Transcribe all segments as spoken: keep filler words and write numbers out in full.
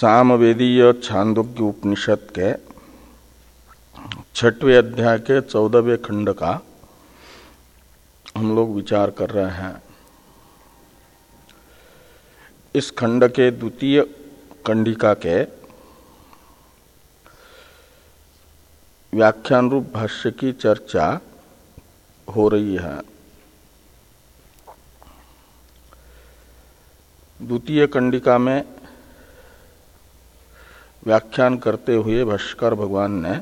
सामवेदीय छांदोग्य उपनिषद के छठवें अध्याय के चौदहवें खंड का हम लोग विचार कर रहे हैं। इस खंड के द्वितीय कंडिका के व्याख्यान रूप भाष्य की चर्चा हो रही है। द्वितीय कंडिका में व्याख्यान करते हुए भाष्यकार भगवान ने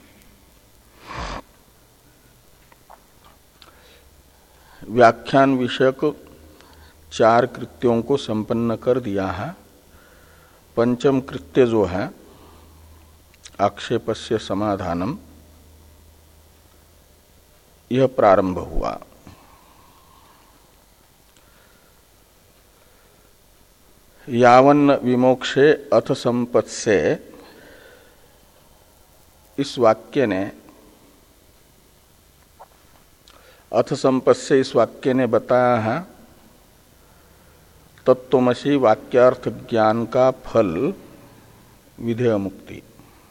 व्याख्यान विषयक चार कृत्यों को संपन्न कर दिया है। पंचम कृत्य जो है आक्षेपस्य समाधानम, यह प्रारंभ हुआ। यावन्न विमोक्षे अथ संपत्से, इस वाक्य ने अथ संपत्से इस वाक्य ने बताया है तत्त्वमसि वाक्यार्थ ज्ञान का फल विधेय मुक्ति।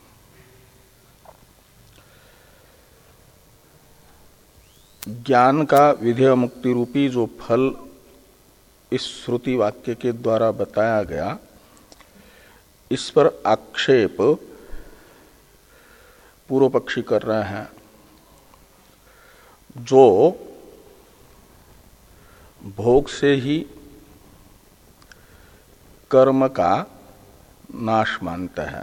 ज्ञान का विधेय मुक्ति रूपी जो फल इस श्रुति वाक्य के द्वारा बताया गया, इस पर आक्षेप पूर्व पक्षी कर रहे हैं। जो भोग से ही कर्म का नाश मानते हैं,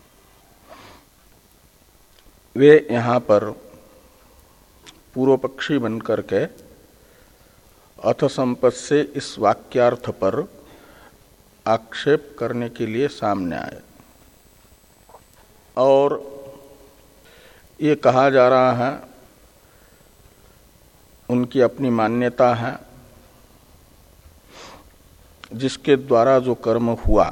वे यहां पर पूर्व पक्षी बनकर के अथ संपत् से इस वाक्यार्थ पर आक्षेप करने के लिए सामने आए। और ये कहा जा रहा है, उनकी अपनी मान्यता है, जिसके द्वारा जो कर्म हुआ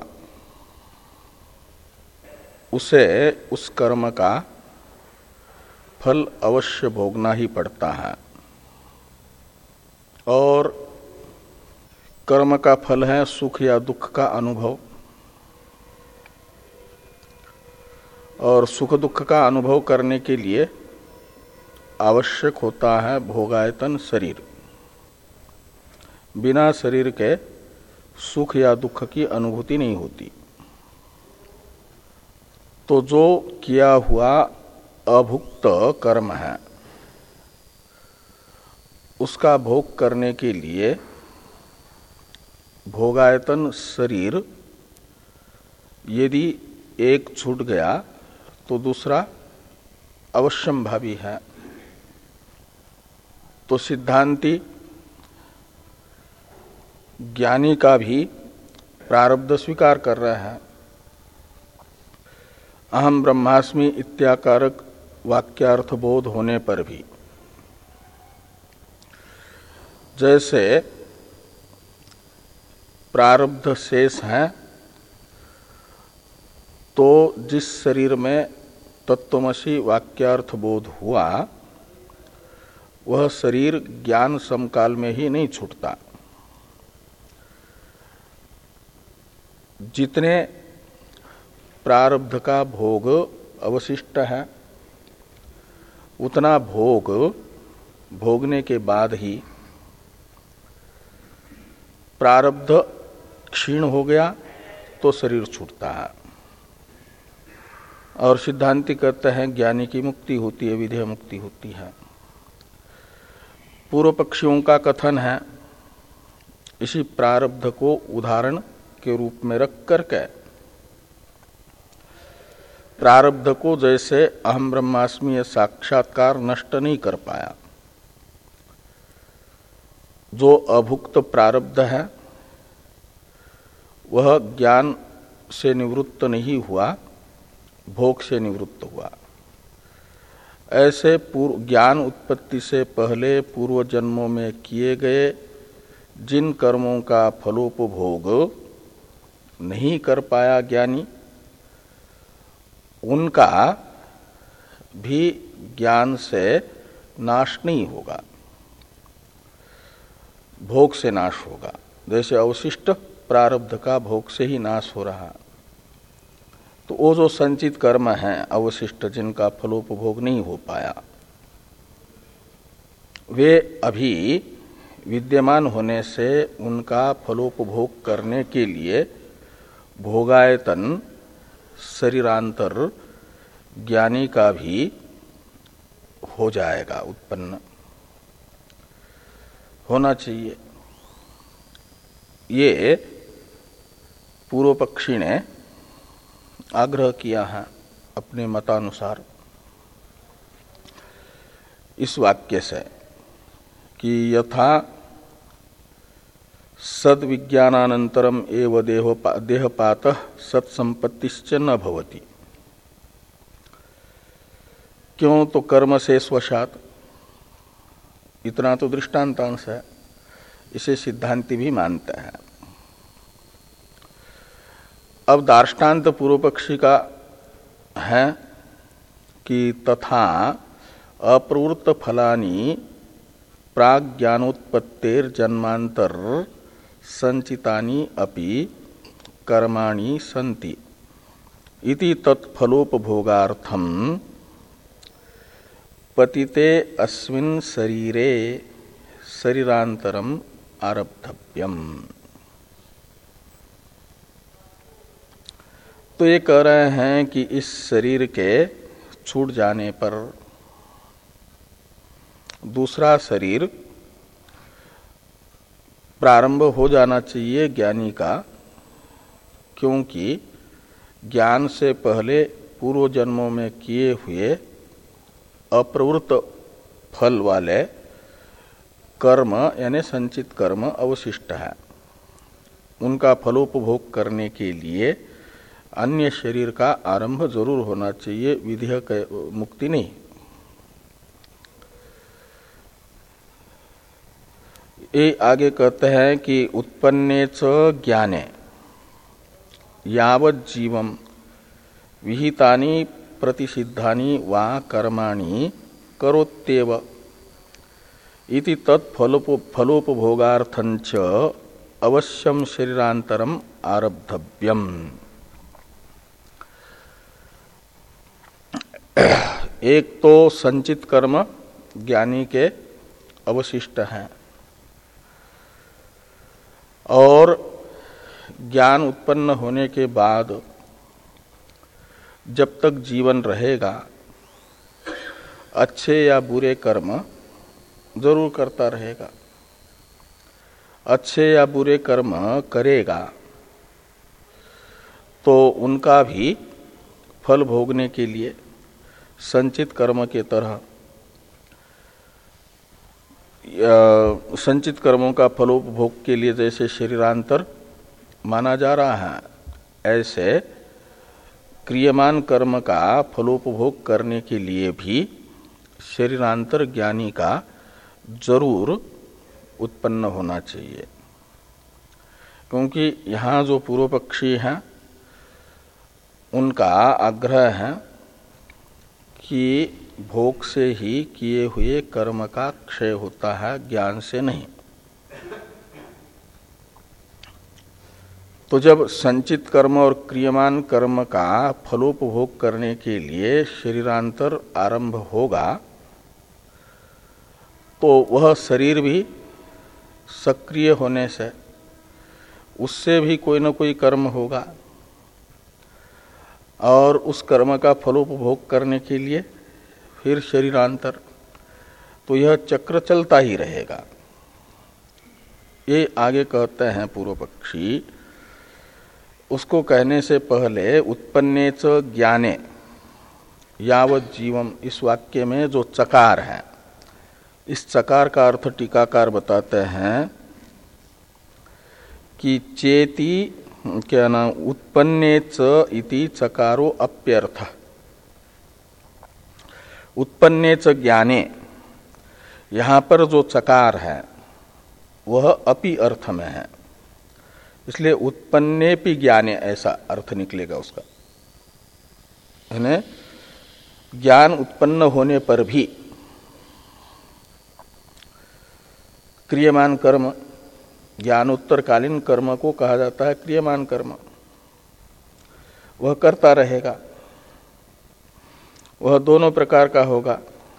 उसे उस कर्म का फल अवश्य भोगना ही पड़ता है। और कर्म का फल है सुख या दुख का अनुभव, और सुख दुख का अनुभव करने के लिए आवश्यक होता है भोगायतन शरीर। बिना शरीर के सुख या दुख की अनुभूति नहीं होती। तो जो किया हुआ अभुक्त कर्म है, उसका भोग करने के लिए भोगायतन शरीर यदि एक छूट गया तो दूसरा अवश्यंभावी है। तो सिद्धांती ज्ञानी का भी प्रारब्ध स्वीकार कर रहे हैं। अहम ब्रह्मास्मि इत्याकारक वाक्यार्थ बोध होने पर भी जैसे प्रारब्ध शेष है, तो जिस शरीर में तत्त्वमसि वाक्यार्थ बोध हुआ वह शरीर ज्ञान समकाल में ही नहीं छूटता। जितने प्रारब्ध का भोग अवशिष्ट है, उतना भोग भोगने के बाद ही प्रारब्ध क्षीण हो गया तो शरीर छूटता है। और सिद्धांति कहते हैं ज्ञानी की मुक्ति होती है, विधेय मुक्ति होती है। पूर्व पक्षियों का कथन है, इसी प्रारब्ध को उदाहरण के रूप में रख करके प्रारब्ध को जैसे अहम ब्रह्मास्मि साक्षात्कार नष्ट नहीं कर पाया, जो अभुक्त प्रारब्ध है वह ज्ञान से निवृत्त नहीं हुआ, भोग से निवृत्त हुआ। ऐसे पूर्व ज्ञान उत्पत्ति से पहले पूर्व जन्मों में किए गए जिन कर्मों का फलोपभोग नहीं कर पाया ज्ञानी, उनका भी ज्ञान से नाश नहीं होगा, भोग से नाश होगा। जैसे अवशिष्ट प्रारब्ध का भोग से ही नाश हो रहा। तो वो जो संचित कर्म है अवशिष्ट, जिनका फलोपभोग नहीं हो पाया, वे अभी विद्यमान होने से उनका फलोपभोग करने के लिए भोगायतन शरीरांतर ज्ञानी का भी हो जाएगा, उत्पन्न होना चाहिए। ये पूर्व पक्षी ने आग्रह किया है अपने मतानुसार इस वाक्य से कि यथा सद विज्ञानानंतरम एव देहपातः सत्संपत्तिश्च न भवति। क्यों? तो कर्म से स्वशात, इतना तो दृष्टांतांश है, इसे सिद्धांति भी मानते हैं। अब दार्ष्टान्त पूर्व पक्षी का है कि तथा अप्रवृत्त फलानि प्राज्ञानोत्पत्तेर जन्मांतर संचितानि अपि कर्माणि सन्ति इति तत्फलोपभोगार्थम पतिते अस्मिन् शरीरे शरीरांतरम आरब्धव्यम। तो ये कह रहे हैं कि इस शरीर के छूट जाने पर दूसरा शरीर प्रारंभ हो जाना चाहिए ज्ञानी का, क्योंकि ज्ञान से पहले पूर्व जन्मों में किए हुए अप्रवृत्त फल वाले कर्म यानी संचित कर्म अवशिष्ट है। उनका फलोपभोग करने के लिए अन्य शरीर का आरंभ जरूर होना चाहिए, विधेयक मुक्ति नहीं। ये आगे कहते हैं कि उत्पन्ने च ज्ञाने यावत् जीवम विहितानि प्रतिषिद्धानि वा कर्माणि करोत्येव इति तत्फलोपभोगार्थंच अवश्यम शरीरांतरम आरब्धव्यम। एक तो संचित कर्म ज्ञानी के अवशिष्ट हैं, और ज्ञान उत्पन्न होने के बाद जब तक जीवन रहेगा अच्छे या बुरे कर्म जरूर करता रहेगा। अच्छे या बुरे कर्म करेगा तो उनका भी फल भोगने के लिए संचित कर्म के तरह संचित कर्मों का फलोपभोग के लिए जैसे शरीरांतर माना जा रहा है, ऐसे क्रियमान कर्म का फलोपभोग करने के लिए भी शरीरांतर ज्ञानी का जरूर उत्पन्न होना चाहिए। क्योंकि यहाँ जो पूर्व पक्षी हैं उनका आग्रह है कि भोग से ही किए हुए कर्म का क्षय होता है, ज्ञान से नहीं। तो जब संचित कर्म और क्रियमान कर्म का फलोपभोग करने के लिए शरीरांतर आरंभ होगा तो वह शरीर भी सक्रिय होने से उससे भी कोई न कोई कर्म होगा, और उस कर्म का फलोपभोग करने के लिए फिर शरीरांतर, तो यह चक्र चलता ही रहेगा। ये आगे कहते हैं पूर्व पक्षी। उसको कहने से पहले उत्पन्ने च ज्ञाने यावत् जीवम, इस वाक्य में जो चकार है, इस चकार का अर्थ टीकाकार बताते हैं कि चेति क्या नाम उत्पन्ने च इति चकारो अप्यर्थ। उत्पन्ने च ज्ञाने, यहाँ पर जो चकार है वह अपि अर्थ में है, इसलिए उत्पन्ने पि ज्ञाने ऐसा अर्थ निकलेगा उसका। यानी ज्ञान उत्पन्न होने पर भी क्रियमान कर्म, ज्ञानोत्तरकालीन कर्म को कहा जाता है क्रियमान कर्म, वह करता रहेगा, वह दोनों प्रकार का होगा,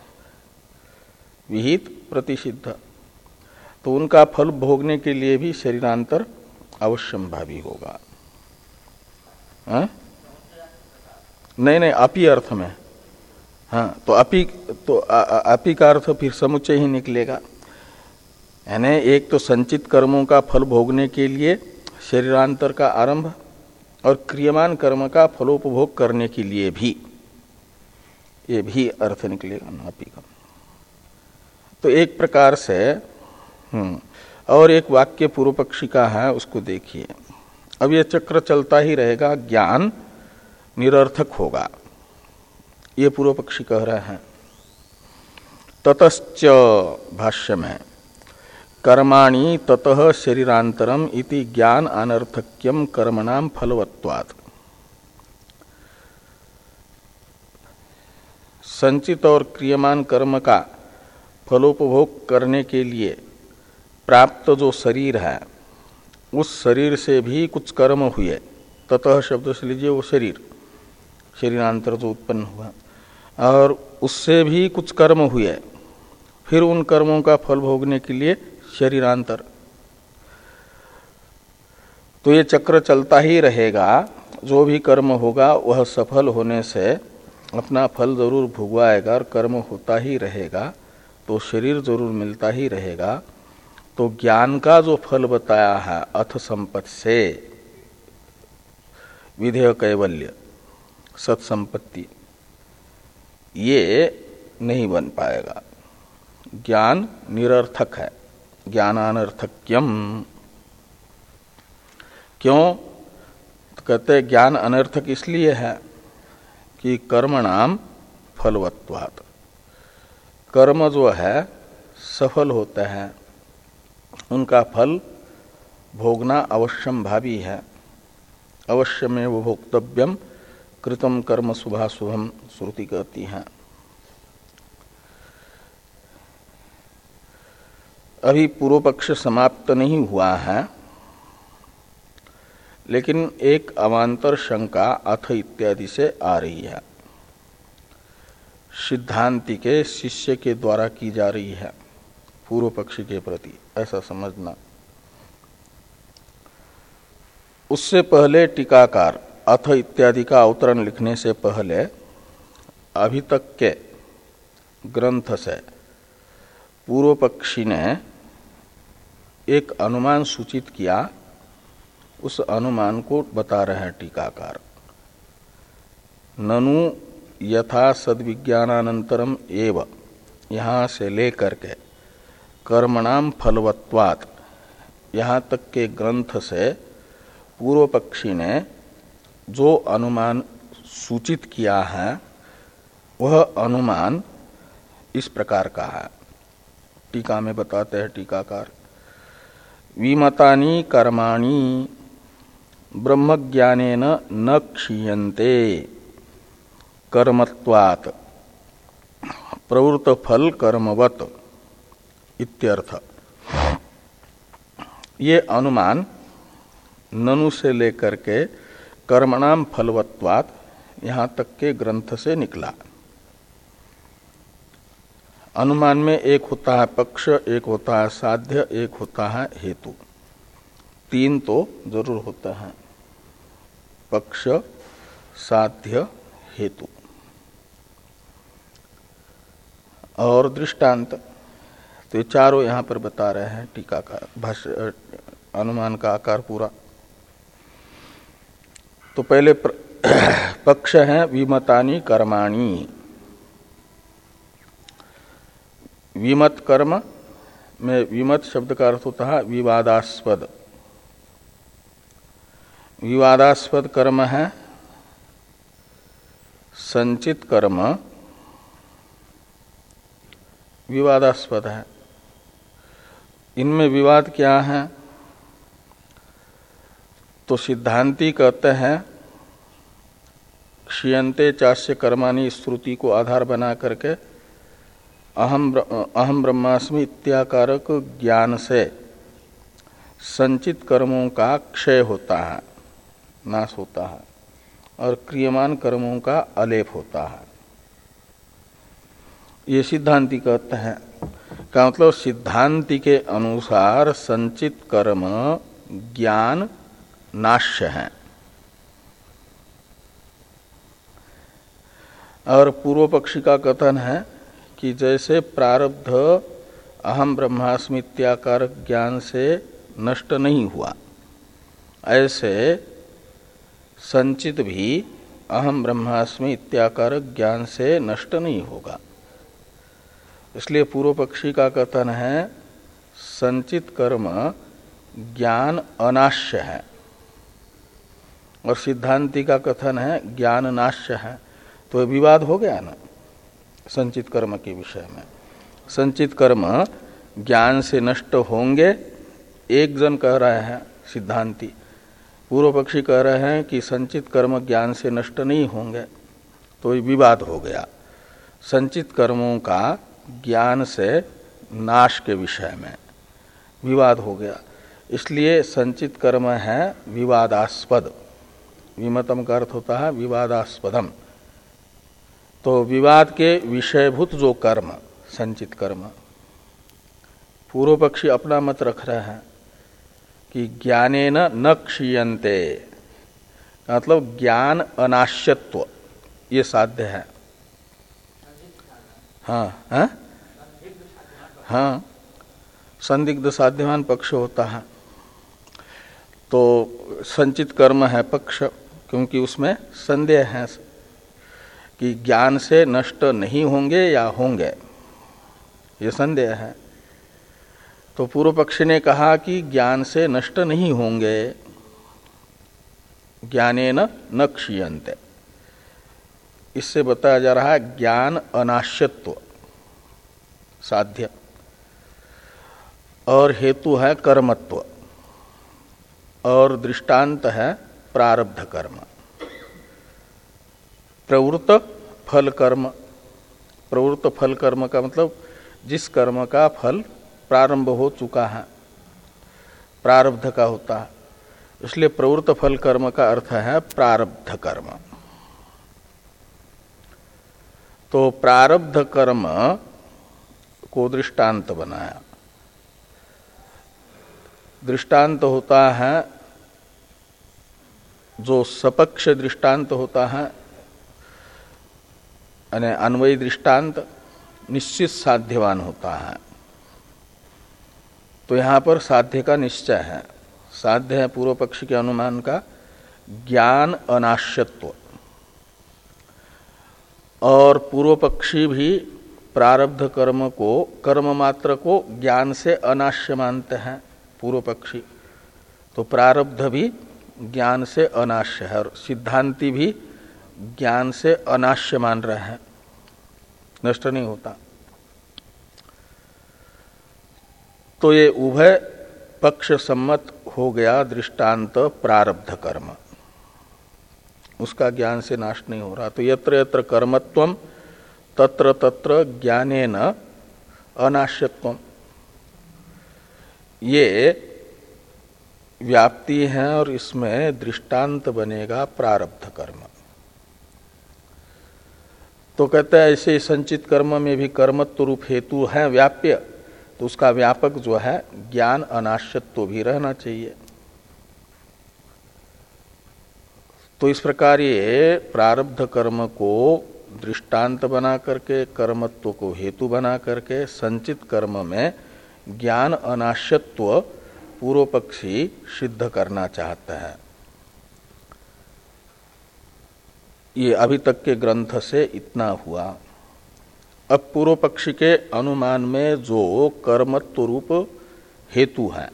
विहित प्रतिषिद्ध। तो उनका फल भोगने के लिए भी शरीरांतर अवश्यंभावी होगा। हा? नहीं नहीं, अपी अर्थ में। हाँ, तो अपी तो अपी का अर्थ फिर समुच्चय ही निकलेगा। यानी एक तो संचित कर्मों का फल भोगने के लिए शरीरांतर का आरंभ, और क्रियमान कर्म का फलोपभोग करने के लिए भी, ये भी अर्थ निकलेगा ना अपी का। तो एक प्रकार से हम्म और एक वाक्य पूर्व पक्षी का है, उसको देखिए। अब ये चक्र चलता ही रहेगा, ज्ञान निरर्थक होगा, ये पूर्व पक्षी कह रहे हैं। ततश्च भाष्य में कर्माणि ततः शरीरांतरम इति ज्ञान अनर्थक्यम कर्मणाम फलवत्वात्। संचित और क्रियमान कर्म का फलोपभोग करने के लिए प्राप्त जो शरीर है, उस शरीर से भी कुछ कर्म हुए। ततः शब्द से लीजिए वो शरीर, शरीरांतर जो उत्पन्न हुआ, और उससे भी कुछ कर्म हुए, फिर उन कर्मों का फल भोगने के लिए शरीरांतर। तो ये चक्र चलता ही रहेगा। जो भी कर्म होगा वह सफल होने से अपना फल जरूर भोगवाएगा, और कर्म होता ही रहेगा, तो शरीर जरूर मिलता ही रहेगा। तो ज्ञान का जो फल बताया है अथ संपत्ति से विधेय कैवल्य सत्संपत्ति, ये नहीं बन पाएगा। ज्ञान निरर्थक है, ज्ञानानर्थक्यम। क्यों? तो कहते हैं ज्ञान अनर्थक इसलिए है कि कर्मणाम फलवत्वात्, कर्म जो है सफल होते हैं, उनका फल भोगना अवश्यंभावी है। अवश्यमेव भोक्तव्यम कृतम कर्म शुभाशुभम, श्रुति कहती है। अभी पूर्व पक्ष समाप्त नहीं हुआ है, लेकिन एक अवान्तर शंका अथ इत्यादि से आ रही है, सिद्धांति के शिष्य के द्वारा की जा रही है पूर्व पक्षी के प्रति, ऐसा समझना। उससे पहले टीकाकार अथ इत्यादि का अवतरण लिखने से पहले अभी तक के ग्रंथ से पूर्व पक्षी ने एक अनुमान सूचित किया, उस अनुमान को बता रहे हैं टीकाकार। ननु यथा सद्विज्ञानानंतरम एव, यहाँ से लेकर के कर्मणाम फलवत्वात्, यहाँ तक के ग्रंथ से पूर्व पक्षी ने जो अनुमान सूचित किया है वह अनुमान इस प्रकार का है। टीका में बताते हैं टीकाकार, विमतानि कर्माणि ब्रह्मज्ञानेन न क्षीयन्ते कर्मत्वात् प्रवृत्त फल कर्मवत् इत्यर्थ। ये अनुमान ननु से लेकर के कर्मणाम फलवत्वात् यहाँ तक के ग्रंथ से निकला। अनुमान में एक होता है पक्ष, एक होता है साध्य, एक होता है हेतु। तीन तो जरूर होता है, पक्ष, साध्य, हेतु और दृष्टांत। तो ये चारों यहाँ पर बता रहे हैं टीकाकार, भाष्य अनुमान का आकार पूरा। तो पहले पक्ष है विमतानि कर्माणि। विमत कर्म में विमत शब्द का अर्थ होता है विवादास्पद। विवादास्पद कर्म है संचित कर्म, विवादास्पद है। इनमें विवाद क्या है? तो सिद्धांती कहते हैं क्षीयन्ते चास्य कर्माणि श्रुति को आधार बना करके अहम अहम ब्रह्मास्मि इत्याकारक ज्ञान से संचित कर्मों का क्षय होता है, नाश होता है। और क्रियमान कर्मों का अलेप होता है। ये सिद्धांति कहते हैं। का मतलब सिद्धांति के अनुसार संचित कर्म ज्ञान नाश्य है, और पूर्व पक्षी का कथन है कि जैसे प्रारब्ध अहम ब्रह्मास्मि इत्याकारक ज्ञान से नष्ट नहीं हुआ, ऐसे संचित भी अहम ब्रह्मास्मि इत्याकारक ज्ञान से नष्ट नहीं होगा। इसलिए पूर्व पक्षी का कथन है संचित कर्म ज्ञान अनाश्य है, और सिद्धांति का कथन है ज्ञान नाश्य है। तो विवाद हो गया ना संचित कर्म के विषय में। संचित कर्म ज्ञान से नष्ट होंगे, एक जन कह रहे हैं सिद्धांति, पूर्व पक्षी कह रहे हैं कि संचित कर्म ज्ञान से नष्ट नहीं होंगे, तो विवाद हो गया संचित कर्मों का ज्ञान से नाश के विषय में विवाद हो गया। इसलिए संचित कर्म है विवादास्पद। विमतम का अर्थ होता है विवादास्पदम। तो विवाद के विषयभूत जो कर्म संचित कर्म, पूर्व पक्षी अपना मत रख रहे हैं कि ज्ञानेन न क्षीयन्ते, मतलब ज्ञान अनाश्यत्व ये साध्य है। हाँ हाँ हाँ, संदिग्ध साध्यवान पक्ष होता है। तो संचित कर्म है पक्ष, क्योंकि उसमें संदेह है कि ज्ञान से नष्ट नहीं होंगे या होंगे, ये संदेह है। तो पूर्व पक्षी ने कहा कि ज्ञान से नष्ट नहीं होंगे, ज्ञानेन न क्षीयन्ते। इससे बताया जा रहा है ज्ञान अनाश्यत्व साध्य, और हेतु है कर्मत्व, और दृष्टांत है प्रारब्ध कर्म। प्रवृत्त फल कर्म, प्रवृत्त फल कर्म का मतलब जिस कर्म का फल प्रारंभ हो चुका है, प्रारब्ध का होता है, इसलिए प्रवृत्त फल कर्म का अर्थ है प्रारब्ध कर्म। तो प्रारब्ध कर्म को दृष्टांत बनाया। दृष्टांत होता है जो सपक्ष दृष्टांत होता है, यानी अन्वयी दृष्टांत निश्चित साध्यवान होता है। तो यहां पर साध्य का निश्चय है। साध्य है पूर्व पक्ष के अनुमान का ज्ञान अनाश्यत्व, और पूर्व पक्षी भी प्रारब्ध कर्म को कर्म मात्र को ज्ञान से अनाश्य मानते हैं पूर्व पक्षी। तो प्रारब्ध भी ज्ञान से अनाश्य है, और सिद्धांति भी ज्ञान से अनाश्य मान रहे हैं, नष्ट नहीं होता। तो ये उभय पक्ष सम्मत हो गया दृष्टांत प्रारब्ध कर्म, उसका ज्ञान से नाश नहीं हो रहा। तो यत्र यत्र कर्मत्वम तत्र तत्र ज्ञानेन अनाश्यत्वम, ये व्याप्ति है, और इसमें दृष्टांत बनेगा प्रारब्ध कर्म। तो कहते हैं ऐसे संचित कर्म में भी कर्मत्व रूप हेतु है व्याप्य, तो उसका व्यापक जो है ज्ञान अनाश्यत्व भी रहना चाहिए। तो इस प्रकार ये प्रारब्ध कर्म को दृष्टांत बना करके, कर्मत्व को हेतु बना करके संचित कर्म में ज्ञान अनाश्यत्व पूर्व पक्षी सिद्ध करना चाहता है। ये अभी तक के ग्रंथ से इतना हुआ। अब पूर्व पक्षी के अनुमान में जो कर्मत्व रूप हेतु है,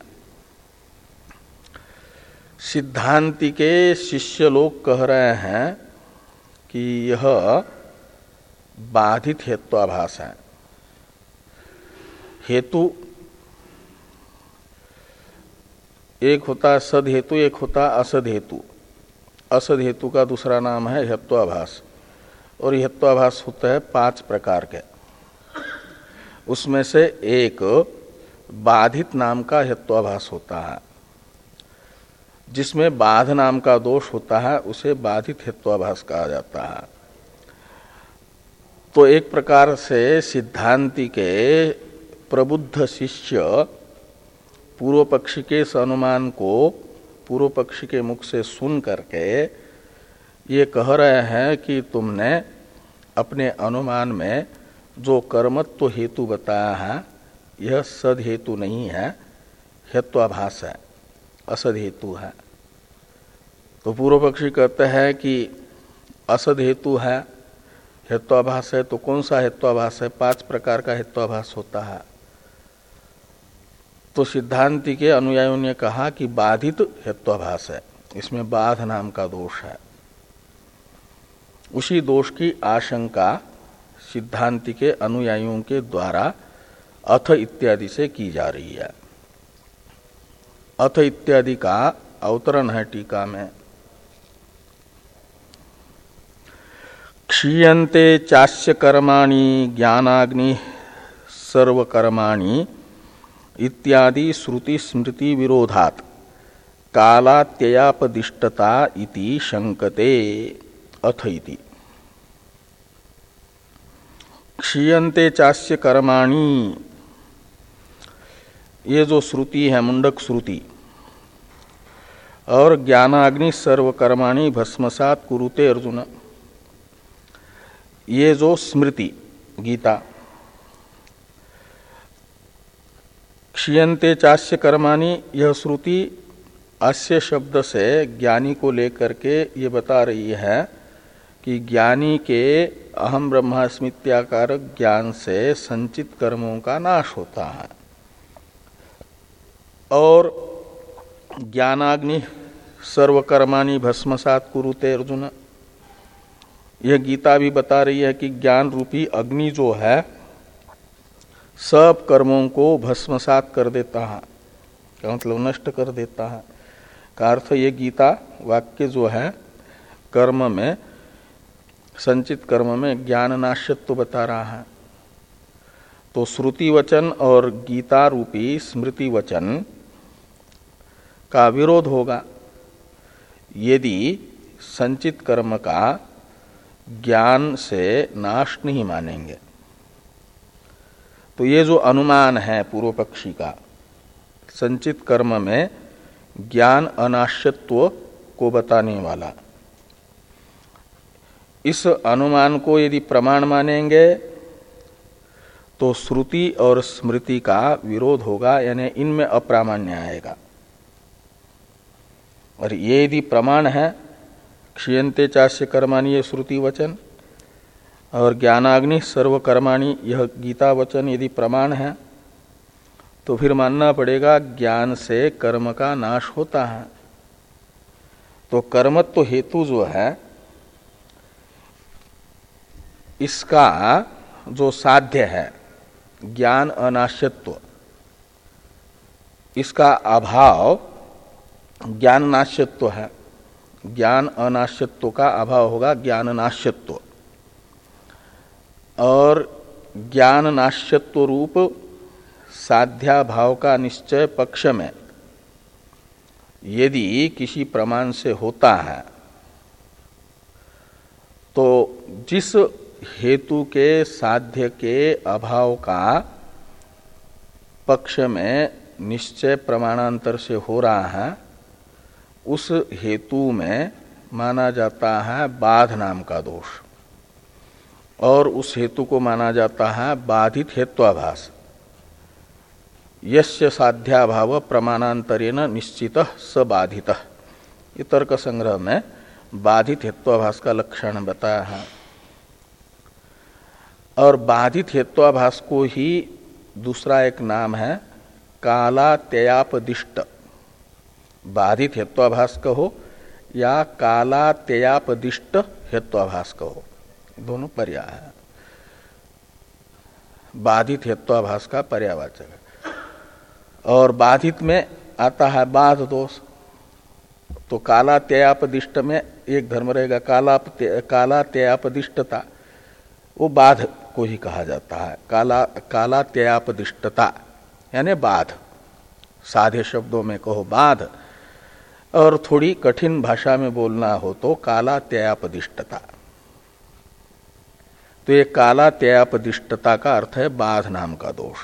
सिद्धांति के शिष्य लोग कह रहे हैं कि यह बाधित हेत्वाभास है। हेतु एक होता सद हेतु, एक होता असद हेतु। असद हेतु का दूसरा नाम है हेत्वाभास, और हेत्वाभास होता है पांच प्रकार के। उसमें से एक बाधित नाम का हेत्वाभास होता है। जिसमें बाध नाम का दोष होता है उसे बाधित हेत्वाभास कहा जाता है। तो एक प्रकार से सिद्धांति के प्रबुद्ध शिष्य पूर्व पक्षी के इस अनुमान को पूर्व पक्षी के मुख से सुन करके ये कह रहे हैं कि तुमने अपने अनुमान में जो कर्मत्व हेतु बताया है यह सद हेतु नहीं है, हेत्वाभास है, असद हेतु है। तो पूर्व पक्षी कहते हैं कि असद हेतु है, हेत्वाभास है। तो कौन सा हेत्वाभास है? पांच प्रकार का हेत्वाभास होता है। तो सिद्धांति के अनुयायियों ने कहा कि बाधित हेत्वाभास है, इसमें बाध नाम का दोष है। उसी दोष की आशंका सिद्धांति के अनुयायियों के द्वारा अथ इत्यादि से की जा रही है। अथ इत्यादि का अवतरण है टीका में। क्षीयन्ते चास्य कर्माणि ज्ञानाग्नि सर्वकर्माणि इत्यादि श्रुति स्मृति विरोधात् कालात्ययापदिष्टता इति शंकते अथ इति। क्षीयन्ते चास्य कर्माणि, ये जो श्रुति है मुंडक श्रुति, और ज्ञानाग्नि सर्वकर्माणि भस्मसात् कुरुते अर्जुन, ये जो स्मृति गीता, क्षीयन्ते चास्य कर्माणि, यह श्रुति अस्य शब्द से ज्ञानी को लेकर के ये बता रही है कि ज्ञानी के अहम ब्रह्मास्मित्याकारक ज्ञान से संचित कर्मों का नाश होता है। और ज्ञानाग्नि सर्वकर्माणि भस्मसात् कुरुते अर्जुन, यह गीता भी बता रही है कि ज्ञान रूपी अग्नि जो है सब कर्मों को भस्मसात कर देता है, क्या मतलब नष्ट कर देता है। का अर्थ ये गीता वाक्य जो है कर्म में, संचित कर्म में ज्ञान नाश्यत्व बता रहा है। तो श्रुति वचन और गीता रूपी स्मृति वचन का विरोध होगा यदि संचित कर्म का ज्ञान से नाश नहीं मानेंगे। तो ये जो अनुमान है पूर्व पक्षी का संचित कर्म में ज्ञान अनाश्यत्व को बताने वाला, इस अनुमान को यदि प्रमाण मानेंगे तो श्रुति और स्मृति का विरोध होगा, यानी इनमें अप्रामाण्य आएगा। और ये यदि प्रमाण है, क्षीयन्ते चास्य कर्माणि ये श्रुति वचन और ज्ञानाग्नि सर्वकर्माणि यह गीता वचन यदि प्रमाण है, तो फिर मानना पड़ेगा ज्ञान से कर्म का नाश होता है। तो कर्मत्व हेतु जो है इसका जो साध्य है ज्ञान अनाश्यत्व, इसका अभाव ज्ञान नाश्यत्व है। ज्ञान अनाश्यत्व का अभाव होगा ज्ञान नाश्यत्व। और ज्ञान नाश्यत्व रूप साध्या भाव का निश्चय पक्ष में यदि किसी प्रमाण से होता है तो जिस हेतु के साध्य के अभाव का पक्ष में निश्चय प्रमाणांतर से हो रहा है उस हेतु में माना जाता है बाध नाम का दोष, और उस हेतु को माना जाता है बाधित हेत्वाभास। यस्य साध्याभाव प्रमाणांतरेण निश्चितः स बाधितः, ये तर्क संग्रह में बाधित हेत्वाभास का लक्षण बताया है। और बाधित हेत्वाभास को ही दूसरा एक नाम है कालात्ययापदिष्ट। बाधित हेत्वाभास कहो या कालात्ययापदिष्ट हेत्वाभास कहो, दोनों पर्याय है। बाधित हेत्वाभास का पर्यायवाचक है। और बाधित में आता है बाध दोष। तो कालात्ययापदिष्ट में एक धर्म रहेगा काला कालात्ययापदिष्टता, वो बाध को ही कहा जाता है। काला कालात्ययापदिष्टता यानी बाध, साधे शब्दों में कहो बाध, और थोड़ी कठिन भाषा में बोलना हो तो काला त्यापदिष्टता। तो ये काला त्यापदिष्टता का अर्थ है बाध नाम का दोष।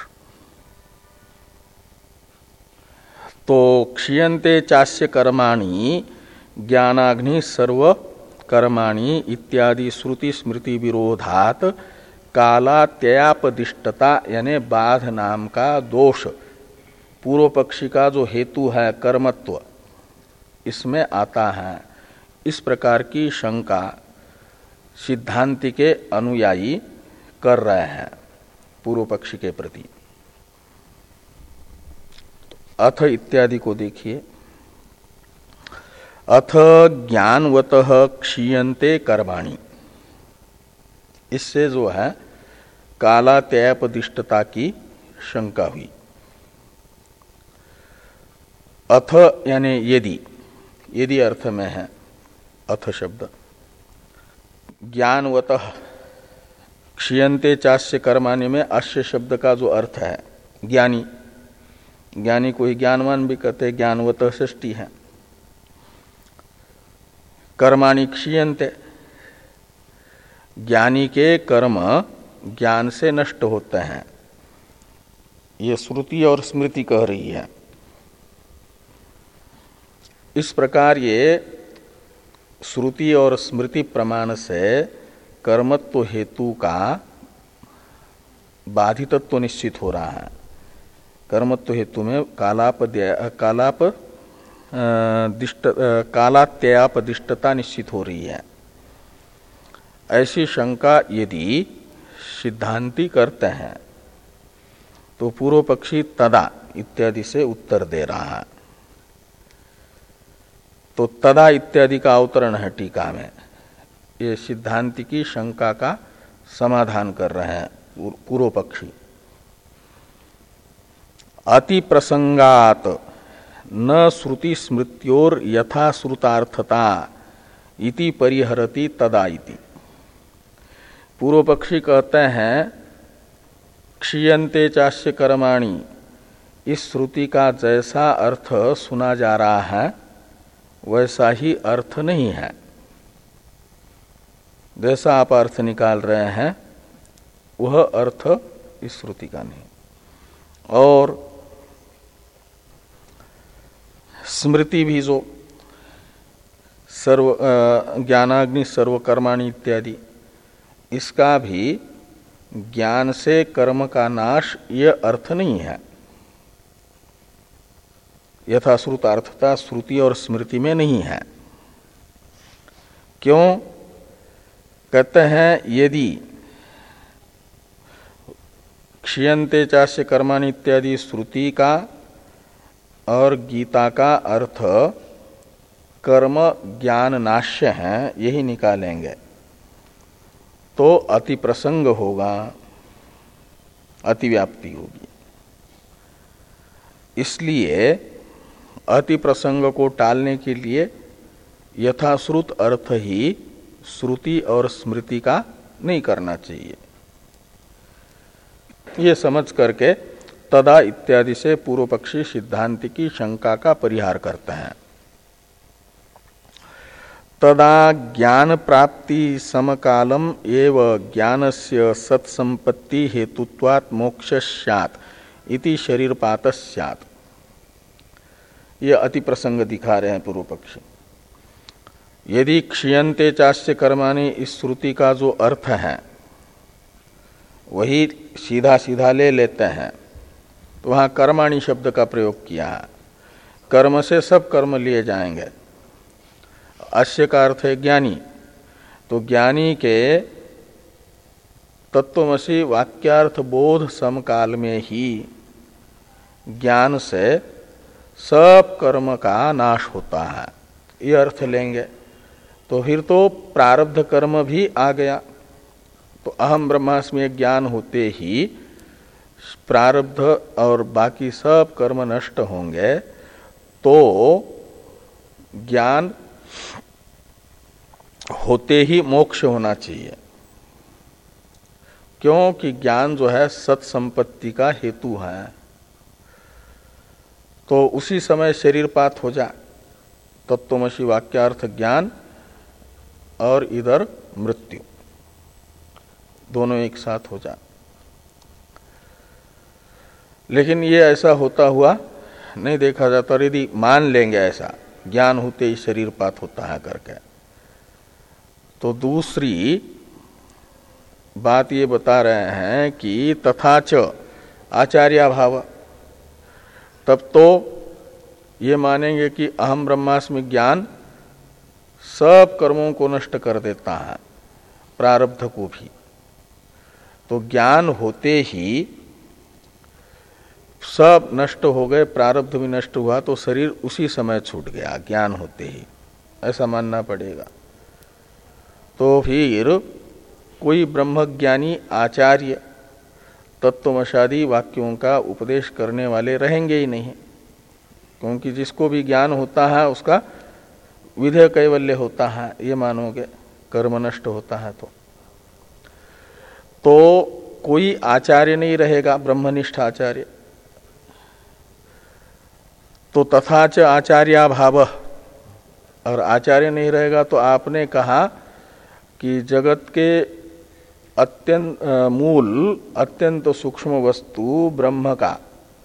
तो क्षीयन्ते चास्य कर्माणि ज्ञानाग्नि सर्व कर्माणि इत्यादि श्रुति स्मृति विरोधात काला त्यापदिष्टता यानी बाध नाम का दोष पूर्व पक्षी का जो हेतु है कर्मत्व, इसमें आता है। इस प्रकार की शंका सिद्धांति के अनुयायी कर रहे हैं पूर्व पक्षी के प्रति। अथ इत्यादि को देखिए। अथ ज्ञानवतः क्षीयन्ते कर्माणि, इससे जो है काला त्यापदिष्टता की शंका हुई। अथ यानी यदि, यदि अर्थ में है अथ शब्द। ज्ञानवतः क्षीयन्ते चास्य कर्माणि में अस्य शब्द का जो अर्थ है ज्ञानी, ज्ञानी को ही ज्ञानवान भी कहते हैं, ज्ञानवतः षष्ठी है। कर्माणि क्षीयन्ते, ज्ञानी के कर्म ज्ञान से नष्ट होते हैं, ये श्रुति और स्मृति कह रही है। इस प्रकार ये श्रुति और स्मृति प्रमाण से कर्मत्व हेतु का बाधितत्व निश्चित हो रहा है। कर्मत्व हेतु में कालाप कालाप दिष्ट कालात्यापदिष्टता निश्चित हो रही है। ऐसी शंका यदि सिद्धांती करते हैं तो पूर्व पक्षी तदा इत्यादि से उत्तर दे रहा है। तो तदा इत्यादि का अवतरण है टीका में। ये सिद्धांति की शंका का समाधान कर रहे हैं पूर्व पक्षी। अति प्रसंगात न श्रुति स्मृत्योर यथा श्रुतार्थता इति परिहरति तदा इति। पूर्व पक्षी कहते हैं क्षीयन्ते चास्य कर्माणि, इस श्रुति का जैसा अर्थ सुना जा रहा है वैसा ही अर्थ नहीं है। जैसा आप अर्थ निकाल रहे हैं वह अर्थ इस श्रुति का नहीं। और स्मृति भी जो सर्व ज्ञानाग्नि सर्वकर्माणि इत्यादि, इसका भी ज्ञान से कर्म का नाश यह अर्थ नहीं है। यथाश्रुतार्थता श्रुति और स्मृति में नहीं है। क्यों? कहते हैं यदि क्षीयन्ते चास्य कर्माणि इत्यादि श्रुति का और गीता का अर्थ कर्म ज्ञान नाश्य है, यही निकालेंगे तो अति प्रसंग होगा, अतिव्याप्ति होगी। इसलिए अति प्रसंग को टालने के लिए यथाश्रुत अर्थ ही श्रुति और स्मृति का नहीं करना चाहिए। ये समझ करके तदा इत्यादि से पूर्व पक्षी सिद्धांति की शंका का परिहार करते हैं। तदा ज्ञान प्राप्ति समकालम एव ज्ञानस्य सत्संपत्ति हेतुत्वात् मोक्ष स्यात् इति शरीरपात स्यात्। ये अति प्रसंग दिखा रहे हैं पूर्व पक्षी। यदि क्षीयन्ते चास्य कर्माणि इस श्रुति का जो अर्थ है वही सीधा सीधा ले लेते हैं तो वहां कर्माणि शब्द का प्रयोग किया है। कर्म से सब कर्म लिए जाएंगे। अस्य का अर्थ है ज्ञानी, तो ज्ञानी के तत्वमसि वाक्यार्थ बोध समकाल में ही ज्ञान से सब कर्म का नाश होता है, ये अर्थ लेंगे तो फिर तो प्रारब्ध कर्म भी आ गया। तो अहम ब्रह्मास्मि ज्ञान होते ही प्रारब्ध और बाकी सब कर्म नष्ट होंगे, तो ज्ञान होते ही मोक्ष होना चाहिए। क्योंकि ज्ञान जो है सत्संपत्ति का हेतु है। तो उसी समय शरीरपात हो जाए तत्वमसि वाक्यार्थ ज्ञान और इधर मृत्यु दोनों एक साथ हो जाए। लेकिन ये ऐसा होता हुआ नहीं देखा जाता। और यदि मान लेंगे ऐसा ज्ञान होते ही शरीरपात होता है करके, तो दूसरी बात ये बता रहे हैं कि तथा च आचार्याभाव, तब तो ये मानेंगे कि अहम ब्रह्मास्मि ज्ञान सब कर्मों को नष्ट कर देता है, प्रारब्ध को भी। तो ज्ञान होते ही सब नष्ट हो गए, प्रारब्ध भी नष्ट हुआ, तो शरीर उसी समय छूट गया ज्ञान होते ही, ऐसा मानना पड़ेगा। तो फिर कोई ब्रह्मज्ञानी आचार्य तत्वमशादी वाक्यों का उपदेश करने वाले रहेंगे ही नहीं, क्योंकि जिसको भी ज्ञान होता है उसका विधेय कैवल्य होता है, ये मानोगे, कर्म नष्ट होता है तो तो कोई आचार्य नहीं रहेगा, ब्रह्मनिष्ठ आचार्य। तो तथा च आचार्याभाव, और आचार्य नहीं रहेगा तो आपने कहा कि जगत के अत्यंत मूल अत्यंत सूक्ष्म वस्तु ब्रह्म का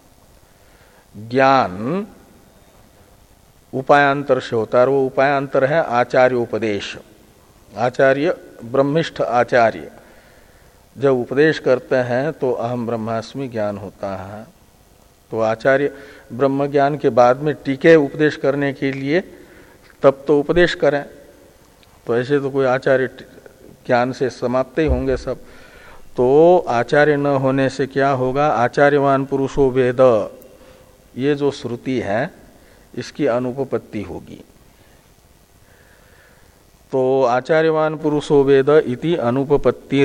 ज्ञान उपायांतर से होता है, वो उपायांतर है आचार्य उपदेश। आचार्य ब्रह्मिष्ठ आचार्य जब उपदेश करते हैं तो अहम ब्रह्मास्मि ज्ञान होता है। तो आचार्य ब्रह्म ज्ञान के बाद में टीके उपदेश करने के लिए तब तो उपदेश करें, तो ऐसे तो कोई आचार्य ज्ञान से समाप्त ही होंगे सब। तो आचार्य न होने से क्या होगा, आचार्यवान पुरुषो वेद, ये जो श्रुति है इसकी अनुपपत्ति होगी। तो आचार्यवान पुरुषो वेद इति अनुपपत्तिर,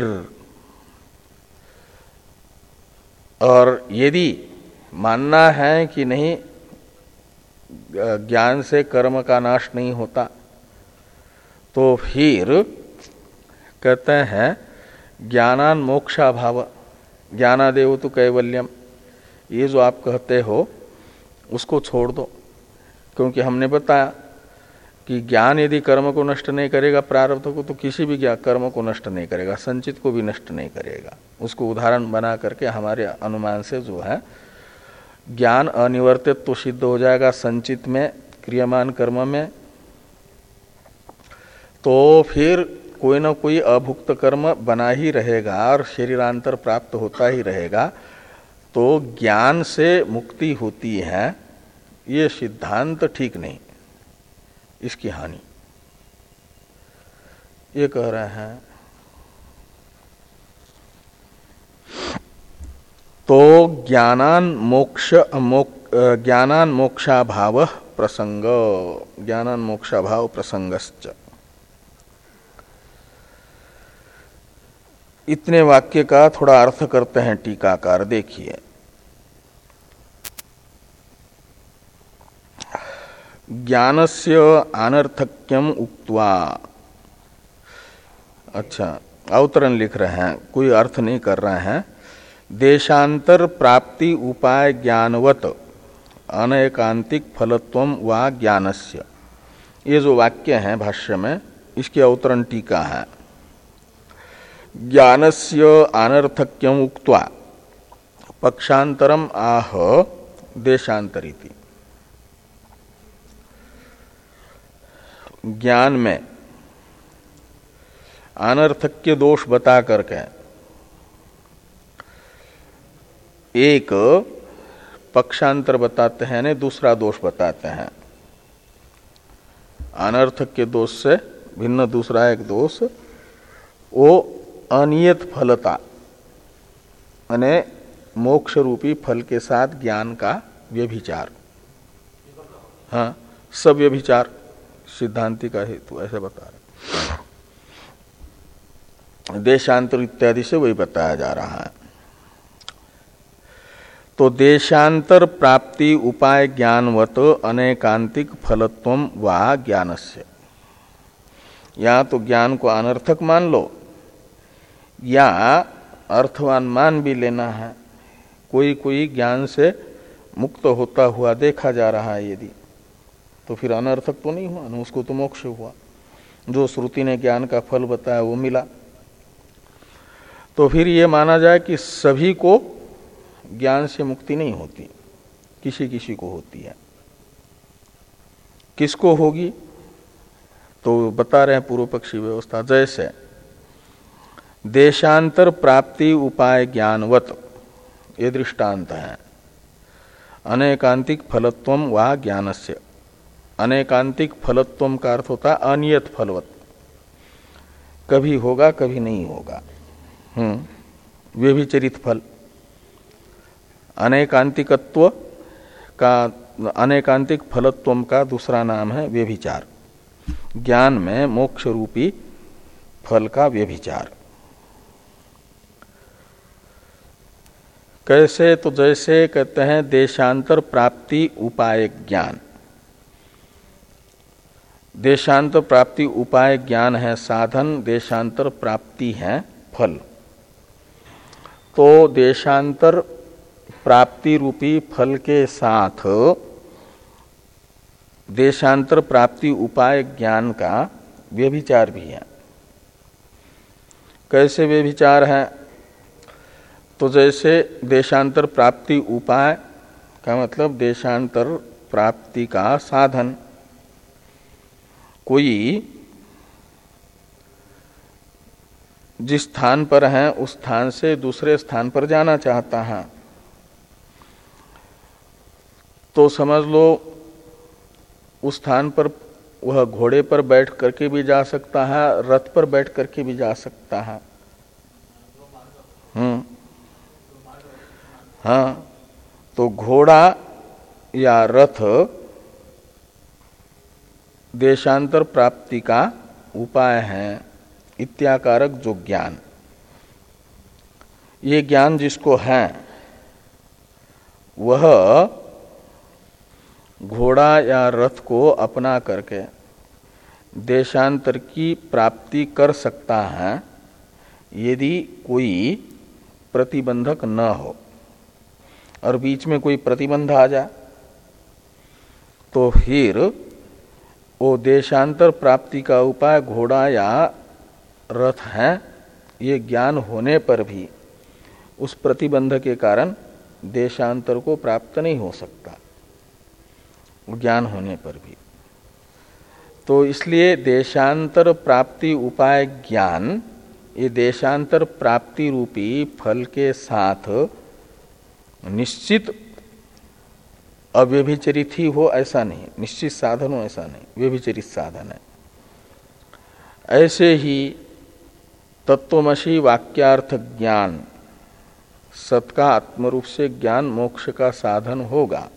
और यदि मानना है कि नहीं ज्ञान से कर्म का नाश नहीं होता, तो फिर कहते हैं ज्ञानान मोक्षाभाव, ज्ञानादेव तो कैवल्यम, ये जो आप कहते हो उसको छोड़ दो, क्योंकि हमने बताया कि ज्ञान यदि कर्म को नष्ट नहीं करेगा, प्रारब्ध को, तो किसी भी ज्ञान कर्म को नष्ट नहीं करेगा, संचित को भी नष्ट नहीं करेगा। उसको उदाहरण बना करके हमारे अनुमान से जो है ज्ञान अनिवर्तित तो सिद्ध हो जाएगा संचित में, क्रियमान कर्म में, तो फिर कोई ना कोई अभुक्त कर्म बना ही रहेगा और शरीरांतर प्राप्त होता ही रहेगा। तो ज्ञान से मुक्ति होती है, ये सिद्धांत ठीक नहीं, इसकी हानि ये कह रहे हैं। तो ज्ञानान मोक्ष मोक, ज्ञानान मोक्षाभाव प्रसंग, ज्ञानान मोक्षाभाव प्रसंगश्च, इतने वाक्य का थोड़ा अर्थ करते हैं टीकाकार। देखिए, ज्ञानस्य अनर्थक्यम उक्त्वा, अच्छा अवतरण लिख रहे हैं, कोई अर्थ नहीं कर रहे हैं। देशांतर प्राप्ति उपाय ज्ञानवत अनैकांतिक फलत्वम वा ज्ञानस्य, ये जो वाक्य है भाष्य में, इसकी अवतरण टीका है। ज्ञानस्य अनर्थक्यम उक्त्वा पक्षांतरम आह देशांतरिति, ज्ञान में अनर्थक्य दोष बता करके एक पक्षांतर बताते हैं, ने दूसरा दोष बताते हैं। अनर्थक्य दोष से भिन्न दूसरा एक दोष, वो अनियत फलता, यानी मोक्ष रूपी फल के साथ ज्ञान का व्यभिचार, हाँ सब व्यभिचार सिद्धांति का हेतु, ऐसे बता रहे। देशांतर इत्यादि से वही बताया जा रहा है। तो देशांतर प्राप्ति उपाय ज्ञानवत अनेकांतिक फलत्वम वा ज्ञानस्य, या तो ज्ञान को अनर्थक मान लो या अर्थवान मान भी लेना है। कोई कोई ज्ञान से मुक्त होता हुआ देखा जा रहा है, यदि तो फिर अनर्थक तो नहीं हुआ ना, उसको तो मोक्ष हुआ। जो श्रुति ने ज्ञान का फल बताया वो मिला। तो फिर ये माना जाए कि सभी को ज्ञान से मुक्ति नहीं होती, किसी किसी को होती है। किसको होगी? तो बता रहे हैं पूर्व पक्षी व्यवस्था, जैसे देशांतर प्राप्ति उपाय ज्ञानवत, ये दृष्टांत है। अनेकांतिक फलत्वम वा ज्ञानस्य, अनेकांतिक फलत्वम का अर्थ होता है अनियत फलवत, कभी होगा कभी नहीं होगा। हम्म व्यभिचरित फल। अनेकांतिकत्व का, अनेकांतिक फलत्वम का दूसरा नाम है व्यभिचार। ज्ञान में मोक्ष रूपी फल का व्यभिचार। कैसे? तो जैसे कहते हैं देशांतर प्राप्ति उपाय ज्ञान। देशांतर प्राप्ति उपाय ज्ञान है साधन, देशांतर प्राप्ति है फल। तो देशांतर प्राप्ति रूपी फल के साथ देशांतर प्राप्ति उपाय ज्ञान का व्यभिचार भी है। कैसे व्यभिचार है? तो जैसे देशांतर प्राप्ति उपाय का मतलब देशांतर प्राप्ति का साधन। कोई जिस स्थान पर है उस स्थान से दूसरे स्थान पर जाना चाहता है, तो समझ लो उस स्थान पर वह घोड़े पर बैठ करके भी जा सकता है, रथ पर बैठ करके भी जा सकता है। हम्म हाँ, तो घोड़ा या रथ देशांतर प्राप्ति का उपाय है, इत्याकारक जो ज्ञान। ये ज्ञान जिसको है वह घोड़ा या रथ को अपना करके देशांतर की प्राप्ति कर सकता है, यदि कोई प्रतिबंधक न हो। और बीच में कोई प्रतिबंध आ जाए तो फिर वो देशांतर प्राप्ति का उपाय घोड़ा या रथ है, ये ज्ञान होने पर भी उस प्रतिबंध के कारण देशांतर को प्राप्त नहीं हो सकता, ज्ञान होने पर भी। तो इसलिए देशांतर प्राप्ति उपाय ज्ञान, ये देशांतर प्राप्ति रूपी फल के साथ निश्चित अव्यभिचरित ही हो ऐसा नहीं, निश्चित साधन हो ऐसा नहीं, व्यभिचरित साधन है। ऐसे ही तत्वमसि वाक्यार्थ ज्ञान, सत का आत्मरूप से ज्ञान मोक्ष का साधन होगा,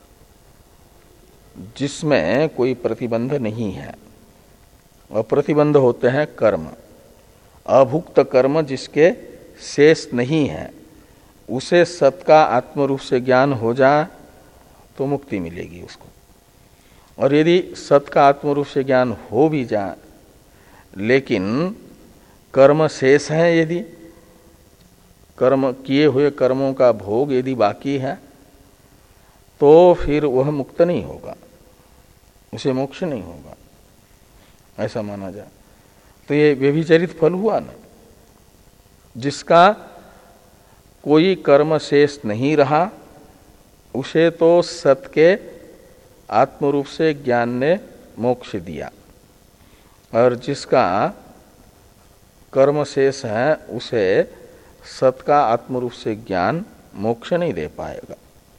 जिसमें कोई प्रतिबंध नहीं है। और प्रतिबंध होते हैं कर्म, अभुक्त कर्म जिसके शेष नहीं है, उसे सत का आत्मरूप से ज्ञान हो जाए तो मुक्ति मिलेगी उसको। और यदि सत का आत्मरूप से ज्ञान हो भी जाए लेकिन कर्म शेष है, यदि कर्म किए हुए कर्मों का भोग यदि बाकी है, तो फिर वह मुक्त नहीं होगा, उसे मोक्ष नहीं होगा, ऐसा माना जाए। तो ये व्यभिचरित फल हुआ ना, जिसका कोई कर्म शेष नहीं रहा, उसे तो सत के आत्मरूप से ज्ञान ने मोक्ष दिया, और जिसका कर्म शेष है उसे सत का आत्मरूप से ज्ञान मोक्ष नहीं दे पाएगा।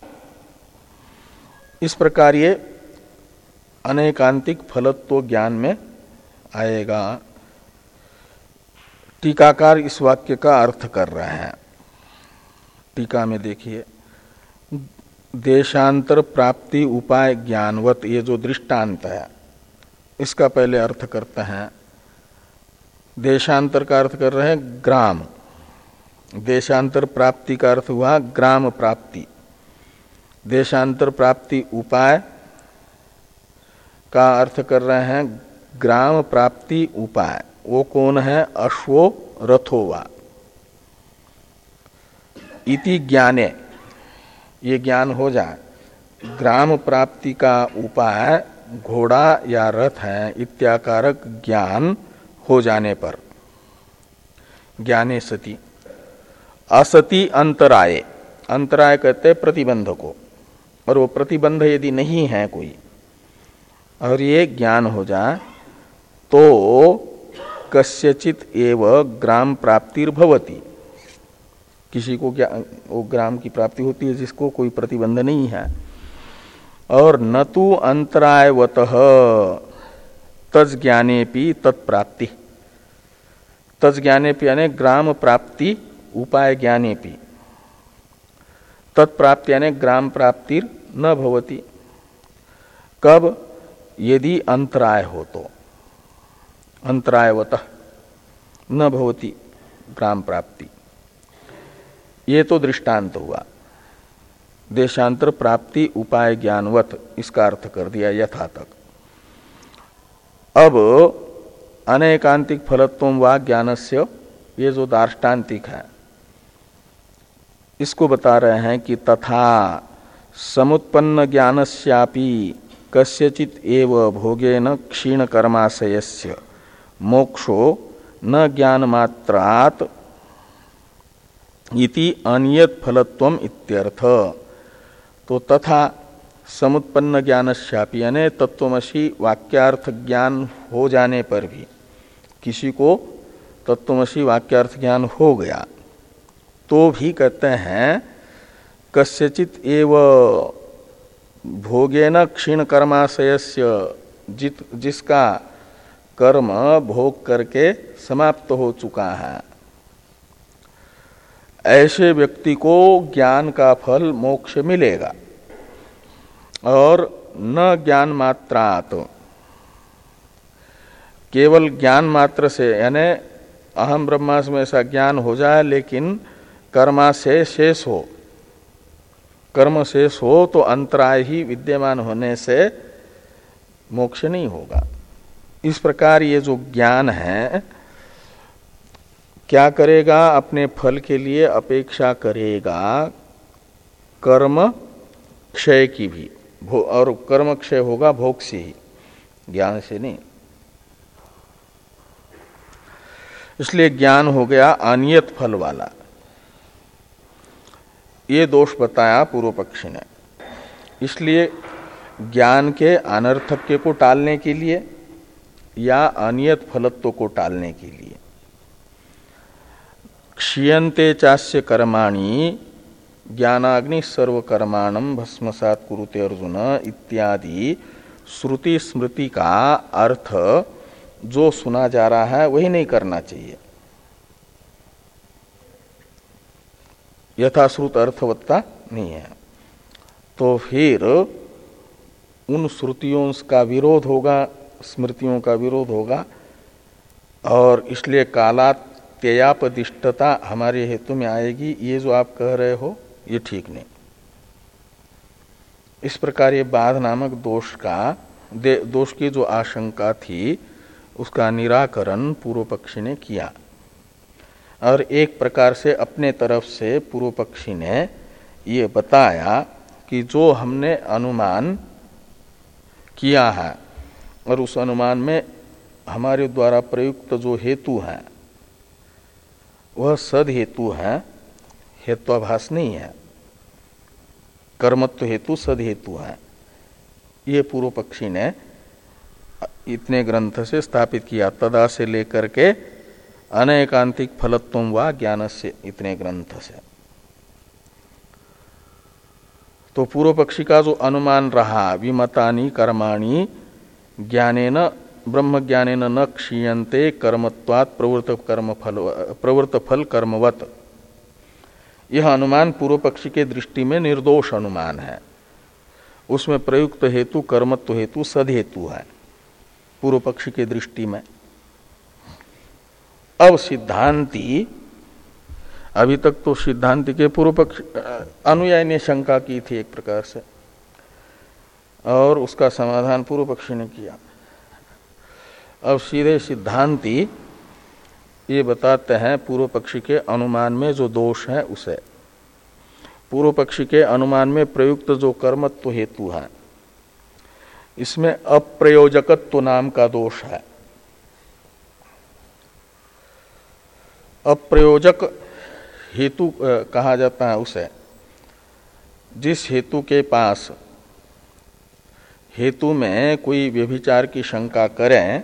इस प्रकार ये अनेकांतिक फलत्व ज्ञान में आएगा। टीकाकार इस वाक्य का अर्थ कर रहे हैं। टीका में देखिए, देशांतर प्राप्ति उपाय ज्ञानवत, ये जो दृष्टांत है इसका पहले अर्थ करते हैं। देशांतर का अर्थ कर रहे हैं ग्राम, देशांतर प्राप्ति का अर्थ हुआ ग्राम प्राप्ति। देशांतर प्राप्ति उपाय का अर्थ कर रहे हैं ग्राम प्राप्ति उपाय। वो कौन है? अश्वो रथो वा इति ज्ञाने, ये ज्ञान हो जाए। ग्राम प्राप्ति का उपाय घोड़ा या रथ है इत्याकारक ज्ञान हो जाने पर, ज्ञाने सति, असति अंतराय, अंतराय कहते हैं प्रतिबंध को, और वो प्रतिबंध यदि नहीं है कोई और ये ज्ञान हो जाए तो कस्यचित एव ग्राम प्राप्तिर्भवति, किसी को क्या वो ग्राम की प्राप्ति होती है जिसको कोई प्रतिबंध नहीं है। और न तो अंतरायवतः तज ज्ञानेपि तत्प्राप्ति, तज ज्ञानेपि यानी ग्राम प्राप्ति उपाय ज्ञानेपि, तत्प्राप्ति यानी ग्राम प्राप्तिर न भवति। कब? यदि अंतराय हो तो, अंतरायवतः न भवति ग्राम प्राप्ति। ये तो दृष्टांत हुआ। देशांतर प्राप्ति उपाय ज्ञानवत, इसका अर्थ कर दिया यथा तक। अब अनेकांतिक फलत्वम वा ज्ञानस्य, ये जो दार्ष्टान्तिक है इसको बता रहे हैं कि तथा समुत्पन्न ज्ञानस्यापि कस्यचित एव भोगेन क्षीण कर्माशयस्य मोक्षो न ज्ञान मात्रात् इति अनियत फलत्वम इत्यर्थ। तो तथा समुत्पन्न ज्ञानस्यापि यानी तत्वमसि वाक्यार्थ ज्ञान हो जाने पर भी, किसी को तत्वमसि वाक्यार्थ ज्ञान हो गया तो भी कहते हैं कस्यचित एव भोगेन क्षीण कर्माशयस्य, जित जिसका कर्म भोग करके समाप्त हो चुका है, ऐसे व्यक्ति को ज्ञान का फल मोक्ष मिलेगा। और न ज्ञान मात्रात, केवल ज्ञान मात्र से यानी अहम ब्रह्मास्मि ऐसा ज्ञान हो जाए लेकिन कर्मा से शेष हो, कर्म शेष हो तो अंतराय ही विद्यमान होने से मोक्ष नहीं होगा। इस प्रकार ये जो ज्ञान है क्या करेगा? अपने फल के लिए अपेक्षा करेगा कर्म क्षय की भी, और कर्म क्षय होगा भोग से ही, ज्ञान से नहीं। इसलिए ज्ञान हो गया अनियत फल वाला। ये दोष बताया पूर्व पक्षी ने। इसलिए ज्ञान के अनर्थक्य को टालने के लिए या अनियत फलत्व को टालने के लिए क्षीयन्ते चास्य कर्माणि ज्ञानाग्नि सर्वकर्माणम भस्मसात् कुरुते अर्जुन इत्यादि श्रुति स्मृति का अर्थ जो सुना जा रहा है वही नहीं करना चाहिए। यथाश्रुत अर्थवत्ता नहीं है तो फिर उन श्रुतियों का विरोध होगा, स्मृतियों का विरोध होगा, और इसलिए कालात्ययापदिष्टता हमारे हेतु में आएगी। ये जो आप कह रहे हो ये ठीक नहीं। इस प्रकार ये बाध नामक दोष का दोष की जो आशंका थी उसका निराकरण पूर्व पक्षी ने किया, और एक प्रकार से अपने तरफ से पूर्व पक्षी ने ये बताया कि जो हमने अनुमान किया है और उस अनुमान में हमारे द्वारा प्रयुक्त जो हेतु है वह सद हेतु है, हेत्वाभास नहीं है। कर्मत्व हेतु सद हेतु है। ये पूर्व पक्षी ने इतने ग्रंथ से स्थापित किया, तदा से लेकर के अनेकांतिक फलत्वम वा ज्ञान से, इतने ग्रंथ से। तो पूर्व पक्षी का जो अनुमान रहा विमतानि कर्माणि ज्ञानेन ब्रह्म ज्ञानेन न क्षीयन्ते कर्मत्वात् प्रवृत्त कर्म फल प्रवृत्त फल कर्मवत, यह अनुमान पूर्व पक्षी के दृष्टि में निर्दोष अनुमान है। उसमें प्रयुक्त हेतु कर्मत्व हेतु सद हेतु है पूर्व पक्षी के दृष्टि में। अब सिद्धांती, अभी तक तो सिद्धांति के पूर्व पक्ष अनुयायी ने शंका की थी एक प्रकार से, और उसका समाधान पूर्व पक्षी ने किया। अब सीधे सिद्धांती ये बताते हैं पूर्व पक्षी के अनुमान में जो दोष है उसे। पूर्व पक्षी के अनुमान में प्रयुक्त जो कर्मत्व हेतु है इसमें अप्रयोजकत्व नाम का दोष है। अप्रयोजक हेतु कहा जाता है उसे जिस हेतु के पास हेतु में कोई व्यभिचार की शंका करें,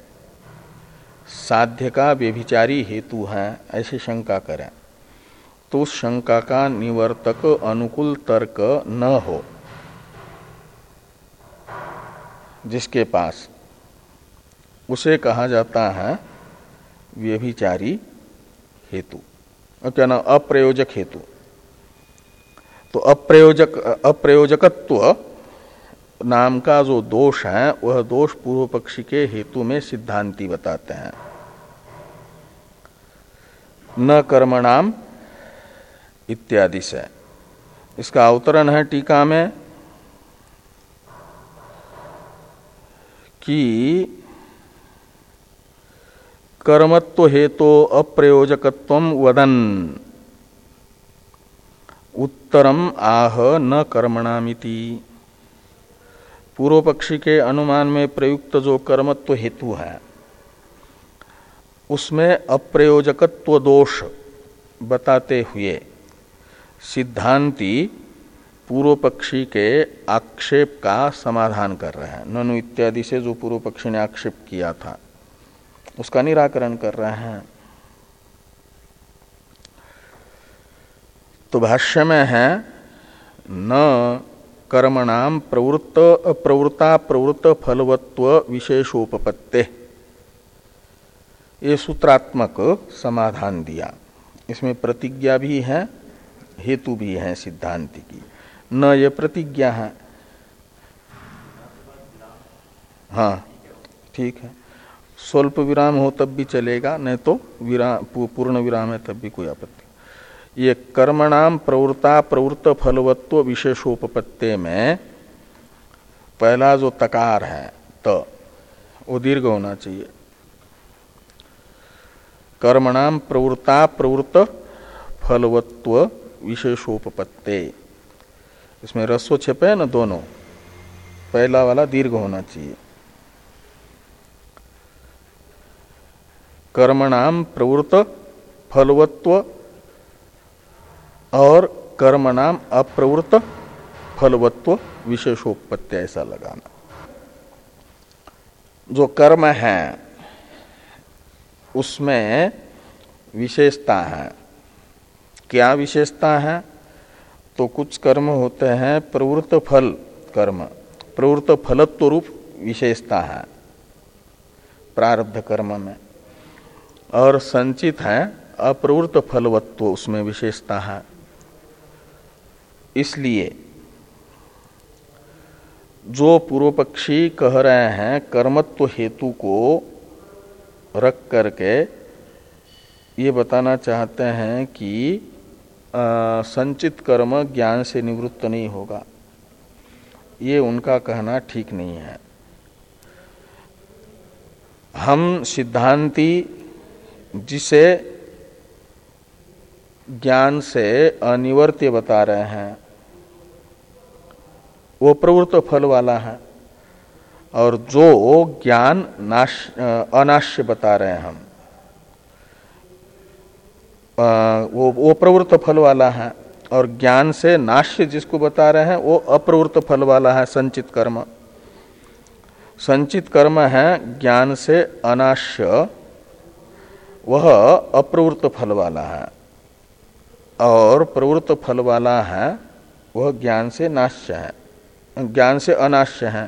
साध्य का व्यभिचारी हेतु है ऐसी शंका करें, तो उस शंका का निवर्तक अनुकूल तर्क न हो जिसके पास, उसे कहा जाता है व्यभिचारी हेतु, क्या नाम, अप्रयोजक हेतु। तो अप्रयोजक अप्रयोजकत्व नाम का जो दोष है वह दोष पूर्व पक्षी के हेतु में सिद्धांती बताते हैं। न कर्मणाम इत्यादि से इसका अवतरण है टीका में कि कर्मत्व हेतु अप्रयोजकत्वम वदन उत्तरम आह न कर्मणामिति। पूर्व पक्षी के अनुमान में प्रयुक्त जो कर्मत्व हेतु है उसमें अप्रयोजकत्व दोष बताते हुए सिद्धांती पूर्व पक्षी के आक्षेप का समाधान कर रहे हैं। ननु इत्यादि से जो पूर्व पक्षी ने आक्षेप किया था उसका निराकरण कर रहे हैं। तो भाष्य में है न कर्मणाम प्रवृत्त प्रवृत्ता प्रवृत्त फलवत्व विशेषोपपत्ते, ये सूत्रात्मक समाधान दिया। इसमें प्रतिज्ञा भी है हेतु भी है सिद्धांति की। न ये प्रतिज्ञा है, हाँ ठीक है, स्वल्प विराम हो तब भी चलेगा, नहीं तो विराम पूर्ण विराम है तब भी कोई आपत्ति। ये कर्मणाम प्रवृत्ता प्रवृत्त फलवत्व विशेषोपपत्ति में पहला जो तकार है त वो दीर्घ होना चाहिए। कर्मणाम प्रवृत्ता प्रवृत्त फलवत्व विशेषोपपत्ति, इसमें रस्व छपे है ना दोनों, पहला वाला दीर्घ होना चाहिए। कर्मणाम प्रवृत्त फलवत्व और कर्मणाम अप्रवृत्त फलवत्व विशेषोपपत्ति ऐसा लगाना। जो कर्म है उसमें विशेषता है। क्या विशेषता है? तो कुछ कर्म होते हैं प्रवृत्त फल कर्म, प्रवृत्त फलत्व रूप विशेषता है प्रारब्ध कर्म में, और संचित है अप्रवृत्त फलवत्व, उसमें विशेषता है। इसलिए जो पूर्व पक्षी कह रहे हैं कर्मत्व हेतु को रख करके ये बताना चाहते हैं कि आ, संचित कर्म ज्ञान से निवृत्त नहीं होगा, ये उनका कहना ठीक नहीं है। हम सिद्धांती जिसे ज्ञान से अनिवर्त्य बता रहे हैं वो प्रवृत्त फल वाला है, और जो ज्ञान नाश अनाश्य बता रहे हैं हम वो वो प्रवृत्त फल वाला है, और ज्ञान से नाश्य जिसको बता रहे हैं वो अप्रवृत्त फल वाला है संचित कर्म। संचित कर्म है ज्ञान से अनाश्य, वह अप्रवृत्त फल वाला है, और प्रवृत्त फल वाला है वह ज्ञान से नाश्य है, ज्ञान से अनाश्य है।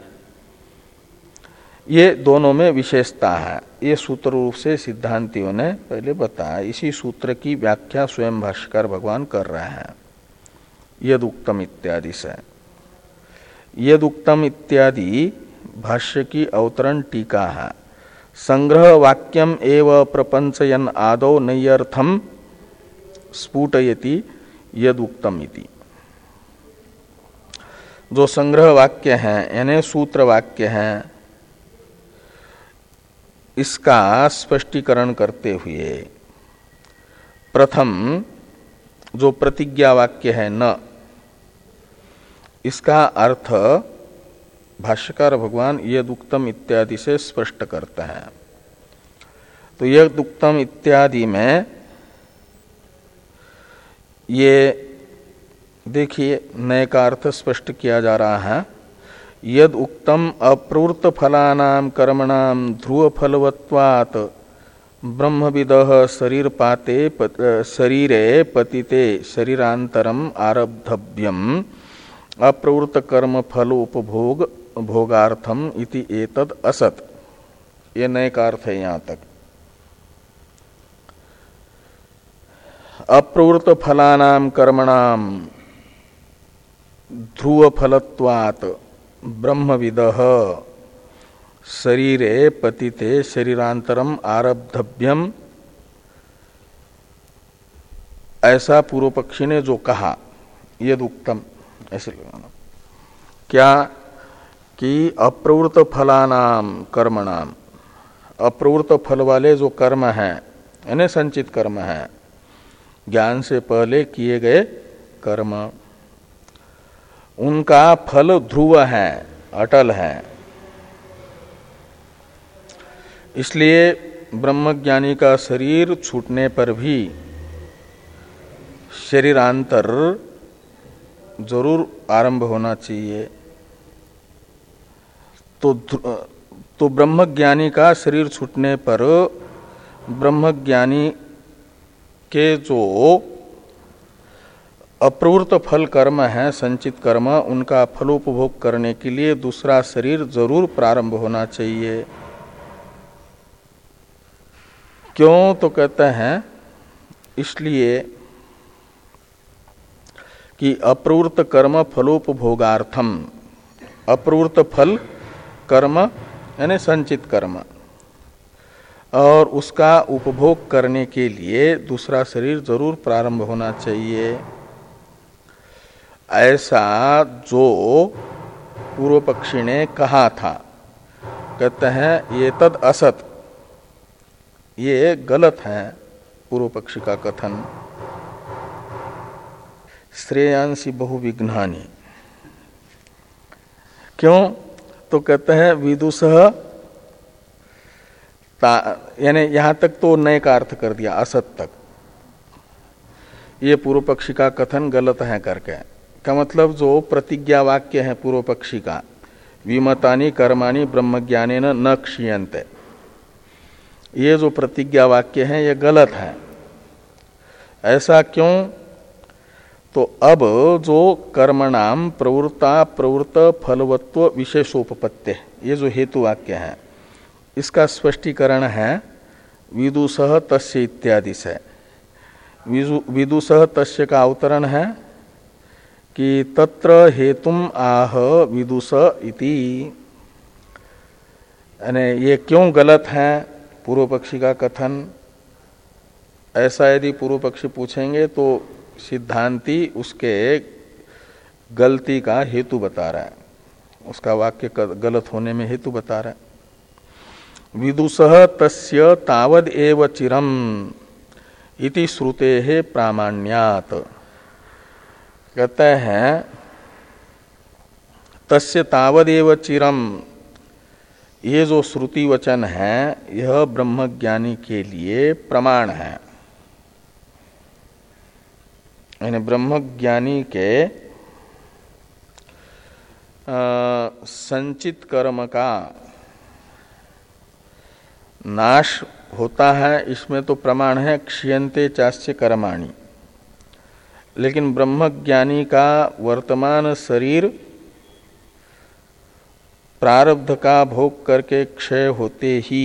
ये दोनों में विशेषता है। ये सूत्र रूप से सिद्धांतियों ने पहले बताया। इसी सूत्र की व्याख्या स्वयं भाष्यकार भगवान कर रहे हैं यदुक्तम इत्यादि से। यदुक्तम इत्यादि भाष्य की अवतरण टीका है। संग्रह वाक्यम एव प्रपंचयन आदौ नैयर्थम स्फुटयति यदुक्तम इति। जो संग्रह वाक्य है यानी सूत्र वाक्य है, इसका स्पष्टीकरण करते हुए प्रथम जो प्रतिज्ञा वाक्य है न, इसका अर्थ भाष्यकार भगवान यदुक्तम इत्यादि से स्पष्ट करते हैं। तो यदुक्तम इत्यादि में ये देखिए नए का अर्थ स्पष्ट किया जा रहा है। यद उक्तम अप्रवृत्त फलानाम कर्मणाम ध्रुव फलवत्वात् ब्रह्मविदः शरीर पाते पत, शरीरे पतिते शरीरांतरम आरब्धव्यम अप्रवृत्त कर्म फल उपभोग भोगार्थम इति एतद असत। ये नए का अर्थ है। यहां तक अप्रवृत्त फलानाम कर्मणाम ध्रुव फलत्वात् ब्रह्मविदः शरीरे पतिते शरीरांतरम आरब्धव्यम, ऐसा पूर्व पक्षी ने जो कहा यदुक्तम, ऐसे लगाना क्या कि अप्रवृत्त फलानाम कर्मणाम, अप्रवृत्त फल वाले जो कर्म हैं यानी संचित कर्म हैं, ज्ञान से पहले किए गए कर्म, उनका फल ध्रुव है, अटल है। इसलिए ब्रह्मज्ञानी का शरीर छूटने पर भी शरीरांतर जरूर आरंभ होना चाहिए। तो तो ब्रह्मज्ञानी का शरीर छूटने पर ब्रह्मज्ञानी के जो अप्रवृत्त फल कर्म है, संचित कर्म, उनका फलोपभोग करने के लिए दूसरा शरीर जरूर प्रारंभ होना चाहिए। क्यों? तो कहते हैं इसलिए कि अप्रवृत्त कर्म फलोपभोगार्थम, अप्रवृत्त फल कर्म यानी संचित कर्म, और उसका उपभोग करने के लिए दूसरा शरीर जरूर प्रारंभ होना चाहिए। ऐसा जो पूर्व पक्षी ने कहा था, कहते हैं ये तद असत, ये गलत है पूर्व पक्षी का कथन। श्रेयांसी बहुविघ्नानि, क्यों? तो कहते हैं विदुषः, यानी यहां तक तो नए का अर्थ कर दिया, असत तक। ये पूर्व पक्षी का कथन गलत है करके का मतलब जो प्रतिज्ञा वाक्य है पूर्व पक्षी का, विमतानि कर्माणि ब्रह्मज्ञानेन न क्षीयन्ते, ये जो प्रतिज्ञा वाक्य है ये गलत है। ऐसा क्यों? तो अब जो कर्मणाम प्रवृत्ता प्रवृत्त फलवत्व विशेषोपपत्ति, ये जो हेतु वाक्य है इसका स्पष्टीकरण है विदुषः तस्य इत्यादि से। विदुषः तस्य का अवतरण है कि तत्र हेतुम आह विदुष इति, यानी ये क्यों गलत है पूर्व पक्षी का कथन। ऐसा यदि पूर्व पक्षी पूछेंगे तो सिद्धांती उसके गलती का हेतु बता रहा है, उसका वाक्य गलत होने में हेतु बता रहा है। विदुषः तस्य तावद एव चिरम इति श्रुतेः प्रामाण्यात्, कहते हैं तस्य तावद एव चिरम, ये जो श्रुति वचन है यह ब्रह्मज्ञानी के लिए प्रमाण है। यानी ब्रह्मज्ञानी के आ, संचित कर्म का नाश होता है, इसमें तो प्रमाण है क्षीयन्ते चास्य कर्माणि। लेकिन ब्रह्मज्ञानी का वर्तमान शरीर प्रारब्ध का भोग करके क्षय होते ही,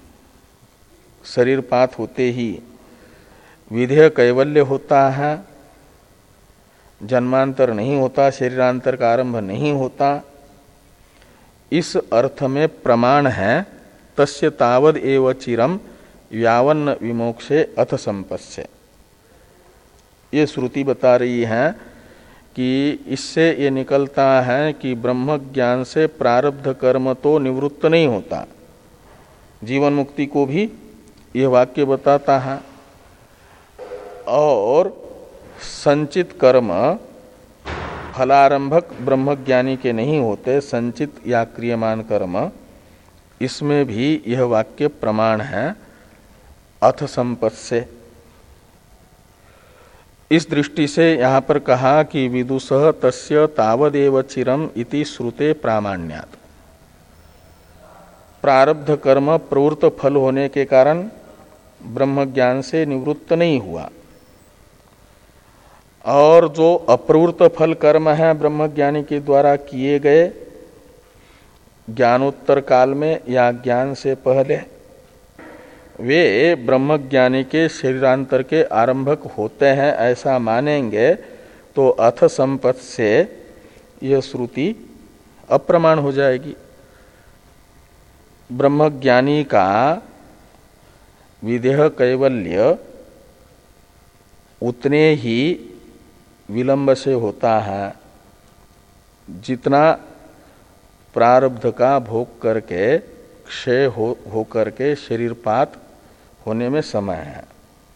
शरीरपात होते ही विधेय कैवल्य होता है, जन्मांतर नहीं होता, शरीरांतर का आरंभ नहीं होता। इस अर्थ में प्रमाण है तस्य तावद एव चिरम यावन्न विमोक्षे अथ संपस्य। ये श्रुति बता रही है कि इससे ये निकलता है कि ब्रह्म ज्ञान से प्रारब्ध कर्म तो निवृत्त नहीं होता, जीवन मुक्ति को भी यह वाक्य बताता है। और संचित कर्म फलारंभक ब्रह्मज्ञानी के नहीं होते संचित या क्रियमान कर्म, इसमें भी यह वाक्य प्रमाण है अथ संपत् से। इस दृष्टि से यहां पर कहा कि विदुषः तस्य तावदेव चिरम इति श्रुते प्रामाण्यात्। प्रारब्ध कर्म प्रवृत्त फल होने के कारण ब्रह्मज्ञान से निवृत्त नहीं हुआ, और जो अप्रवृत्त फल कर्म है ब्रह्मज्ञानी के द्वारा किए गए ज्ञानोत्तर काल में या ज्ञान से पहले, वे ब्रह्मज्ञानी के शरीरांतर के आरंभक होते हैं ऐसा मानेंगे तो अथ संपत् से यह श्रुति अप्रमाण हो जाएगी। ब्रह्मज्ञानी का विदेह कैवल्य उतने ही विलंब से होता है जितना प्रारब्ध का भोग करके क्षय हो होकर के शरीरपात होने में समय है।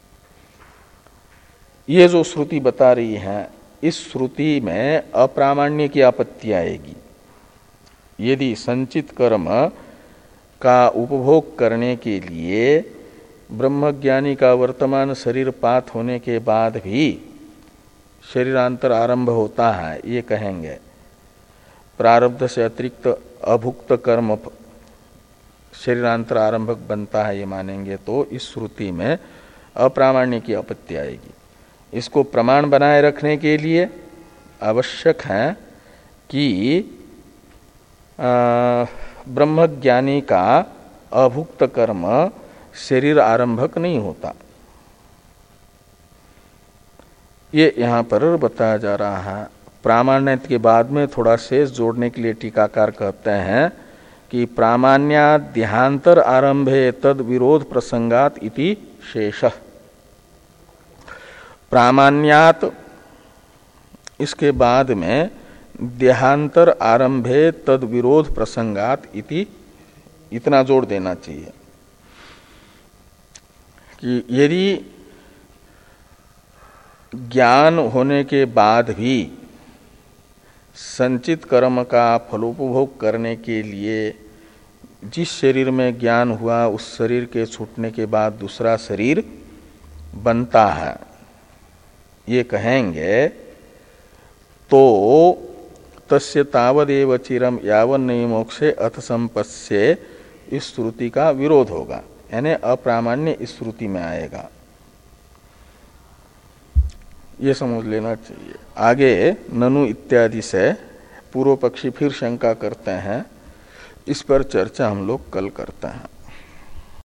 ये जो श्रुति बता रही है, इस श्रुति में अप्रामाण्य की आपत्ति आएगी। यदि संचित कर्म का उपभोग करने के लिए ब्रह्मज्ञानी का वर्तमान शरीरपात होने के बाद भी शरीरांतर आरंभ होता है, ये कहेंगे प्रारब्ध से अतिरिक्त अभुक्त कर्म शरीरांतर आरंभक बनता है, ये मानेंगे तो इस श्रुति में अप्रामाण्य की आपत्ति आएगी। इसको प्रमाण बनाए रखने के लिए आवश्यक है कि ब्रह्मज्ञानी का अभुक्त कर्म शरीर आरंभक नहीं होता। ये यहाँ पर बताया जा रहा है। प्रामाण्य के बाद में थोड़ा शेष जोड़ने के लिए टीकाकार कहते हैं कि प्रामाण्यात् देहांतर आरंभे तद विरोध प्रसंगात इति शेषः। प्रामाण्यात् इसके बाद में देहांतर आरंभे तद विरोध प्रसंगात इति इतना जोड़ देना चाहिए कि यदि ज्ञान होने के बाद भी संचित कर्म का फलोपभोग करने के लिए जिस शरीर में ज्ञान हुआ उस शरीर के छूटने के बाद दूसरा शरीर बनता है, ये कहेंगे तो तस्य तावदेव चिरम यावन नहीं मोक्षे अथ संपत्स्य इस श्रुति का विरोध होगा, यानी अप्रामाण्य इस श्रुति में आएगा। ये समझ लेना चाहिए। आगे ननु इत्यादि से पूर्व पक्षी फिर शंका करते हैं, इस पर चर्चा हम लोग कल करते हैं।